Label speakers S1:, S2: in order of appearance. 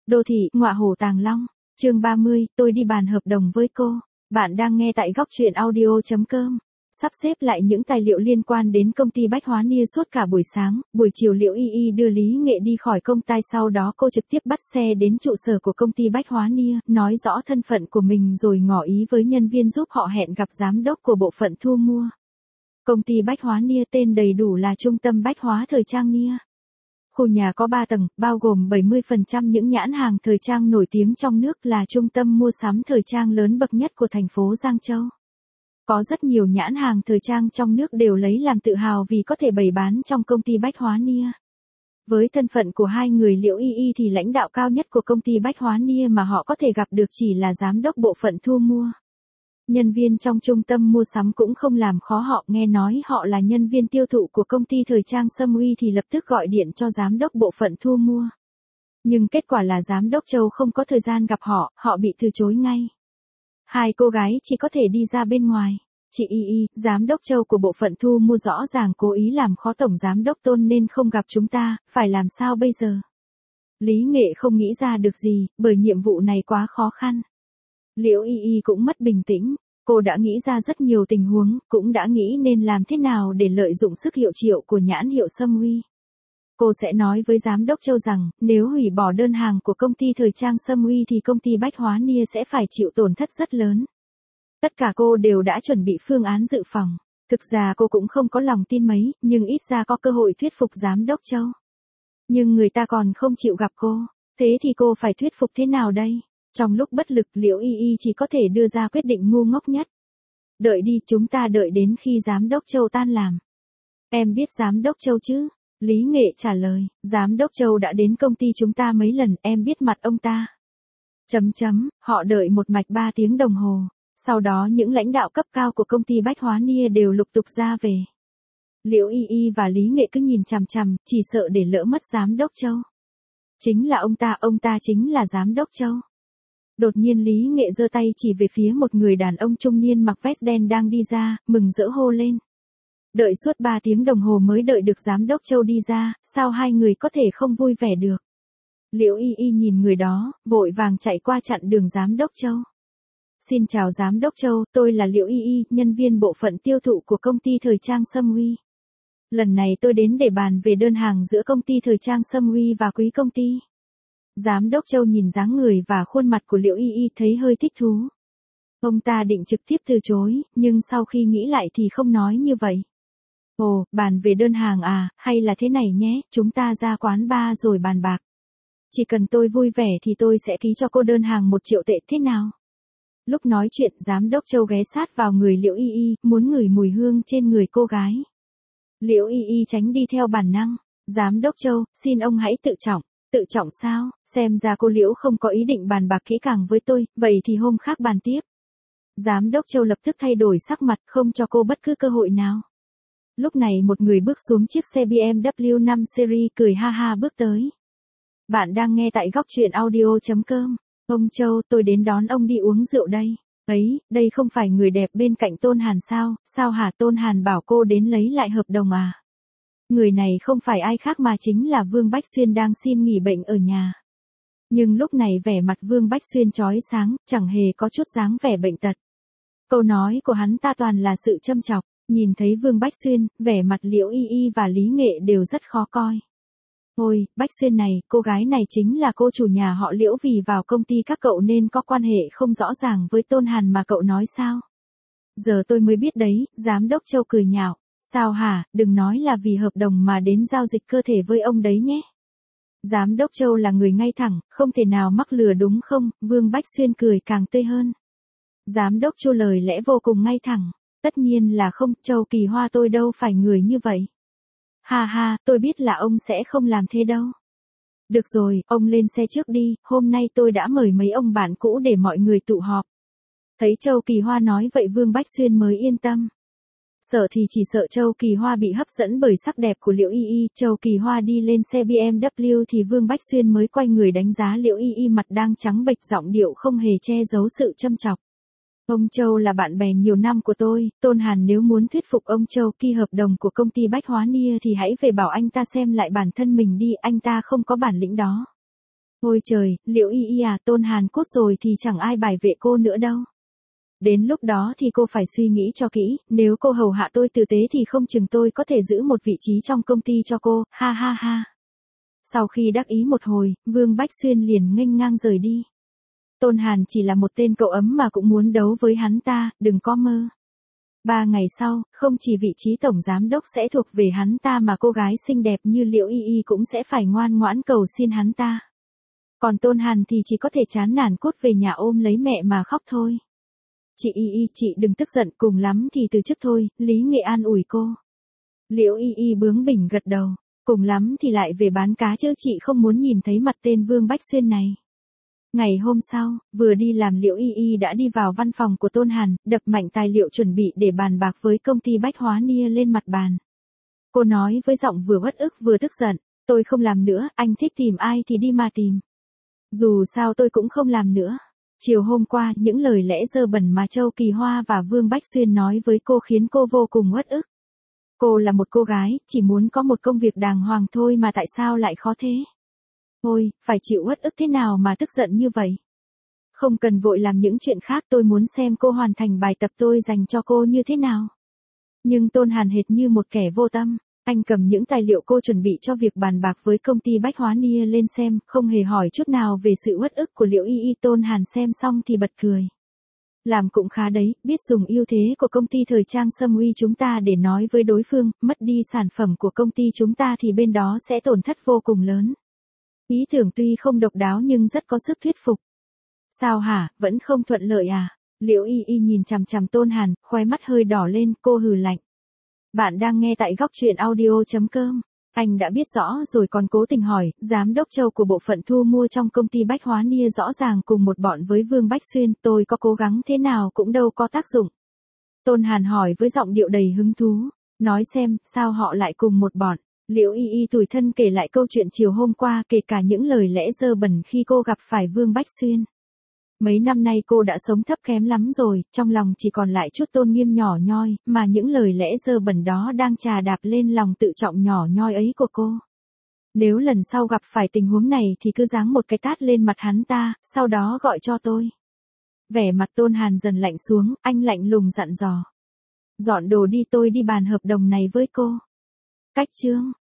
S1: Đô thị, ngọa hổ tàng long. Chương 30, tôi đi bàn hợp đồng với cô. Bạn đang nghe tại góc truyện audio.com. Sắp xếp lại những tài liệu liên quan đến công ty Bách Hóa Nia suốt cả buổi sáng, buổi chiều Liễu Y Y đưa Lý Nghệ đi khỏi công ty, sau đó cô trực tiếp bắt xe đến trụ sở của công ty Bách Hóa Nia, nói rõ thân phận của mình rồi ngỏ ý với nhân viên giúp họ hẹn gặp giám đốc của bộ phận thu mua. Công ty Bách Hóa Nia tên đầy đủ là Trung tâm Bách Hóa Thời trang Nia. Khu nhà có 3 tầng, bao gồm 70% những nhãn hàng thời trang nổi tiếng trong nước, là trung tâm mua sắm thời trang lớn bậc nhất của thành phố Giang Châu. Có rất nhiều nhãn hàng thời trang trong nước đều lấy làm tự hào vì có thể bày bán trong công ty Bách Hóa Nia. Với thân phận của hai người Liễu Y Y thì lãnh đạo cao nhất của công ty Bách Hóa Nia mà họ có thể gặp được chỉ là giám đốc bộ phận thu mua. Nhân viên trong trung tâm mua sắm cũng không làm khó họ, nghe nói họ là nhân viên tiêu thụ của công ty thời trang Sâm Uy thì lập tức gọi điện cho giám đốc bộ phận thu mua. Nhưng kết quả là giám đốc Châu không có thời gian gặp họ, họ bị từ chối ngay. Hai cô gái chỉ có thể đi ra bên ngoài. Chị Y Y, giám đốc Châu của bộ phận thu mua rõ ràng cố ý làm khó tổng giám đốc Tôn nên không gặp chúng ta, phải làm sao bây giờ? Lý Nghệ không nghĩ ra được gì, bởi nhiệm vụ này quá khó khăn. Liễu Y Y cũng mất bình tĩnh, cô đã nghĩ ra rất nhiều tình huống, cũng đã nghĩ nên làm thế nào để lợi dụng sức hiệu triệu của nhãn hiệu Sâm Uy. Cô sẽ nói với giám đốc Châu rằng, nếu hủy bỏ đơn hàng của công ty thời trang Sâm Uy thì công ty Bách Hóa Nia sẽ phải chịu tổn thất rất lớn. Tất cả cô đều đã chuẩn bị phương án dự phòng. Thực ra cô cũng không có lòng tin mấy, nhưng ít ra có cơ hội thuyết phục giám đốc Châu. Nhưng người ta còn không chịu gặp cô, thế thì cô phải thuyết phục thế nào đây? Trong lúc bất lực, Liễu Y Y chỉ có thể đưa ra quyết định ngu ngốc nhất. Đợi đi, chúng ta đợi đến khi giám đốc Châu tan làm. Em biết giám đốc Châu chứ? Lý Nghệ trả lời, giám đốc Châu đã đến công ty chúng ta mấy lần, em biết mặt ông ta. Họ đợi một mạch 3 tiếng đồng hồ. Sau đó những lãnh đạo cấp cao của công ty Bách Hóa Nia đều lục tục ra về. Liễu Y Y và Lý Nghệ cứ nhìn chằm chằm, chỉ sợ để lỡ mất giám đốc Châu. Chính là ông ta chính là giám đốc Châu. Đột nhiên Lý Nghệ giơ tay chỉ về phía một người đàn ông trung niên mặc vest đen đang đi ra, mừng rỡ hô lên. Đợi suốt 3 tiếng đồng hồ mới đợi được giám đốc Châu đi ra, sao hai người có thể không vui vẻ được? Liễu Y Y nhìn người đó, vội vàng chạy qua chặn đường giám đốc Châu. Xin chào giám đốc Châu, tôi là Liễu Y Y, nhân viên bộ phận tiêu thụ của công ty thời trang Sâm Uy. Lần này tôi đến để bàn về đơn hàng giữa công ty thời trang Sâm Uy và quý công ty. Giám đốc Châu nhìn dáng người và khuôn mặt của Liễu Y Y thấy hơi thích thú. Ông ta định trực tiếp từ chối, nhưng sau khi nghĩ lại thì không nói như vậy. Ồ, bàn về đơn hàng à, hay là thế này nhé, chúng ta ra quán bar rồi bàn bạc. Chỉ cần tôi vui vẻ thì tôi sẽ ký cho cô đơn hàng 1 triệu tệ, thế nào? Lúc nói chuyện, giám đốc Châu ghé sát vào người Liễu Y Y, muốn ngửi mùi hương trên người cô gái. Liễu Y Y tránh đi theo bản năng. Giám đốc Châu, xin ông hãy tự trọng. Tự trọng sao? Xem ra cô Liễu không có ý định bàn bạc kỹ càng với tôi, vậy thì hôm khác bàn tiếp. Giám đốc Châu lập tức thay đổi sắc mặt, không cho cô bất cứ cơ hội nào. Lúc này một người bước xuống chiếc xe BMW 5 Series cười ha ha bước tới. Bạn đang nghe tại góc truyện audio.com. Ông Châu, tôi đến đón ông đi uống rượu đây. Ấy, đây không phải người đẹp bên cạnh Tôn Hàn sao? Sao hả? Tôn Hàn bảo cô đến lấy lại hợp đồng à? Người này không phải ai khác mà chính là Vương Bách Xuyên đang xin nghỉ bệnh ở nhà. Nhưng lúc này vẻ mặt Vương Bách Xuyên chói sáng, chẳng hề có chút dáng vẻ bệnh tật. Câu nói của hắn ta toàn là sự châm chọc. Nhìn thấy Vương Bách Xuyên, vẻ mặt Liễu Y Y và Lý Nghệ đều rất khó coi. Ôi, Bách Xuyên này, cô gái này chính là cô chủ nhà họ Liễu vì vào công ty các cậu nên có quan hệ không rõ ràng với Tôn Hàn mà cậu nói sao? Giờ tôi mới biết đấy, giám đốc Châu cười nhạo. Sao hả, đừng nói là vì hợp đồng mà đến giao dịch cơ thể với ông đấy nhé. Giám đốc Châu là người ngay thẳng, không thể nào mắc lừa đúng không? Vương Bách Xuyên cười càng tươi hơn. Giám đốc Châu lời lẽ vô cùng ngay thẳng. Tất nhiên là không, Châu Kỳ Hoa tôi đâu phải người như vậy. Ha ha, tôi biết là ông sẽ không làm thế đâu. Được rồi, ông lên xe trước đi, hôm nay tôi đã mời mấy ông bạn cũ để mọi người tụ họp. Thấy Châu Kỳ Hoa nói vậy Vương Bách Xuyên mới yên tâm. Sợ thì chỉ sợ Châu Kỳ Hoa bị hấp dẫn bởi sắc đẹp của Liễu Y Y. Châu Kỳ Hoa đi lên xe BMW thì Vương Bách Xuyên mới quay người đánh giá Liễu Y Y, mặt đang trắng bệch, giọng điệu không hề che giấu sự châm chọc. Ông Châu là bạn bè nhiều năm của tôi, Tôn Hàn nếu muốn thuyết phục ông Châu ký hợp đồng của công ty Bách Hóa Nia thì hãy về bảo anh ta xem lại bản thân mình đi, anh ta không có bản lĩnh đó. Ôi trời, Liễu Y Y à, Tôn Hàn cốt rồi thì chẳng ai bảo vệ cô nữa đâu. Đến lúc đó thì cô phải suy nghĩ cho kỹ, nếu cô hầu hạ tôi tử tế thì không chừng tôi có thể giữ một vị trí trong công ty cho cô, ha ha ha. Sau khi đắc ý một hồi, Vương Bách Xuyên liền nghênh ngang rời đi. Tôn Hàn chỉ là một tên cậu ấm mà cũng muốn đấu với hắn ta, đừng có mơ. 3 ngày sau, không chỉ vị trí tổng giám đốc sẽ thuộc về hắn ta mà cô gái xinh đẹp như Liễu Y Y cũng sẽ phải ngoan ngoãn cầu xin hắn ta. Còn Tôn Hàn thì chỉ có thể chán nản cút về nhà ôm lấy mẹ mà khóc thôi. Chị Y Y, chị đừng tức giận, cùng lắm thì từ chức thôi, Lý Nghệ an ủi cô. Liễu Y Y bướng bỉnh gật đầu, cùng lắm thì lại về bán cá chứ chị không muốn nhìn thấy mặt tên Vương Bách Xuyên này. Ngày hôm sau, vừa đi làm Liễu Y Y đã đi vào văn phòng của Tôn Hàn, đập mạnh tài liệu chuẩn bị để bàn bạc với công ty Bách Hóa Nia lên mặt bàn. Cô nói với giọng vừa uất ức vừa tức giận, tôi không làm nữa, anh thích tìm ai thì đi mà tìm. Dù sao tôi cũng không làm nữa. Chiều hôm qua, những lời lẽ dơ bẩn mà Châu Kỳ Hoa và Vương Bách Xuyên nói với cô khiến cô vô cùng uất ức. Cô là một cô gái, chỉ muốn có một công việc đàng hoàng thôi mà tại sao lại khó thế? Ôi, phải chịu uất ức thế nào mà tức giận như vậy? Không cần vội làm những chuyện khác, tôi muốn xem cô hoàn thành bài tập tôi dành cho cô như thế nào. Nhưng Tôn Hàn hệt như một kẻ vô tâm, anh cầm những tài liệu cô chuẩn bị cho việc bàn bạc với công ty Bách Hóa Nia lên xem, không hề hỏi chút nào về sự uất ức của Liễu Y Y. Tôn Hàn xem xong thì bật cười. Làm cũng khá đấy, biết dùng ưu thế của công ty thời trang Sâm Uy chúng ta để nói với đối phương, mất đi sản phẩm của công ty chúng ta thì bên đó sẽ tổn thất vô cùng lớn. Ý tưởng tuy không độc đáo nhưng rất có sức thuyết phục. Sao hả, vẫn không thuận lợi à? Liễu Y Y nhìn chằm chằm Tôn Hàn, khóe mắt hơi đỏ lên, cô hừ lạnh. Bạn đang nghe tại góc truyện audio.com. Anh đã biết rõ rồi còn cố tình hỏi, giám đốc Châu của bộ phận thu mua trong công ty Bách Hóa Nia rõ ràng cùng một bọn với Vương Bách Xuyên, tôi có cố gắng thế nào cũng đâu có tác dụng. Tôn Hàn hỏi với giọng điệu đầy hứng thú, nói xem, sao họ lại cùng một bọn. Liễu Y Y tủi thân kể lại câu chuyện chiều hôm qua, kể cả những lời lẽ dơ bẩn khi cô gặp phải Vương Bách Xuyên. Mấy năm nay cô đã sống thấp kém lắm rồi, trong lòng chỉ còn lại chút tôn nghiêm nhỏ nhoi, mà những lời lẽ dơ bẩn đó đang chà đạp lên lòng tự trọng nhỏ nhoi ấy của cô. Nếu lần sau gặp phải tình huống này thì cứ giáng một cái tát lên mặt hắn ta, sau đó gọi cho tôi. Vẻ mặt Tôn Hàn dần lạnh xuống, anh lạnh lùng dặn dò. Dọn đồ đi, tôi đi bàn hợp đồng này với cô. Cách chương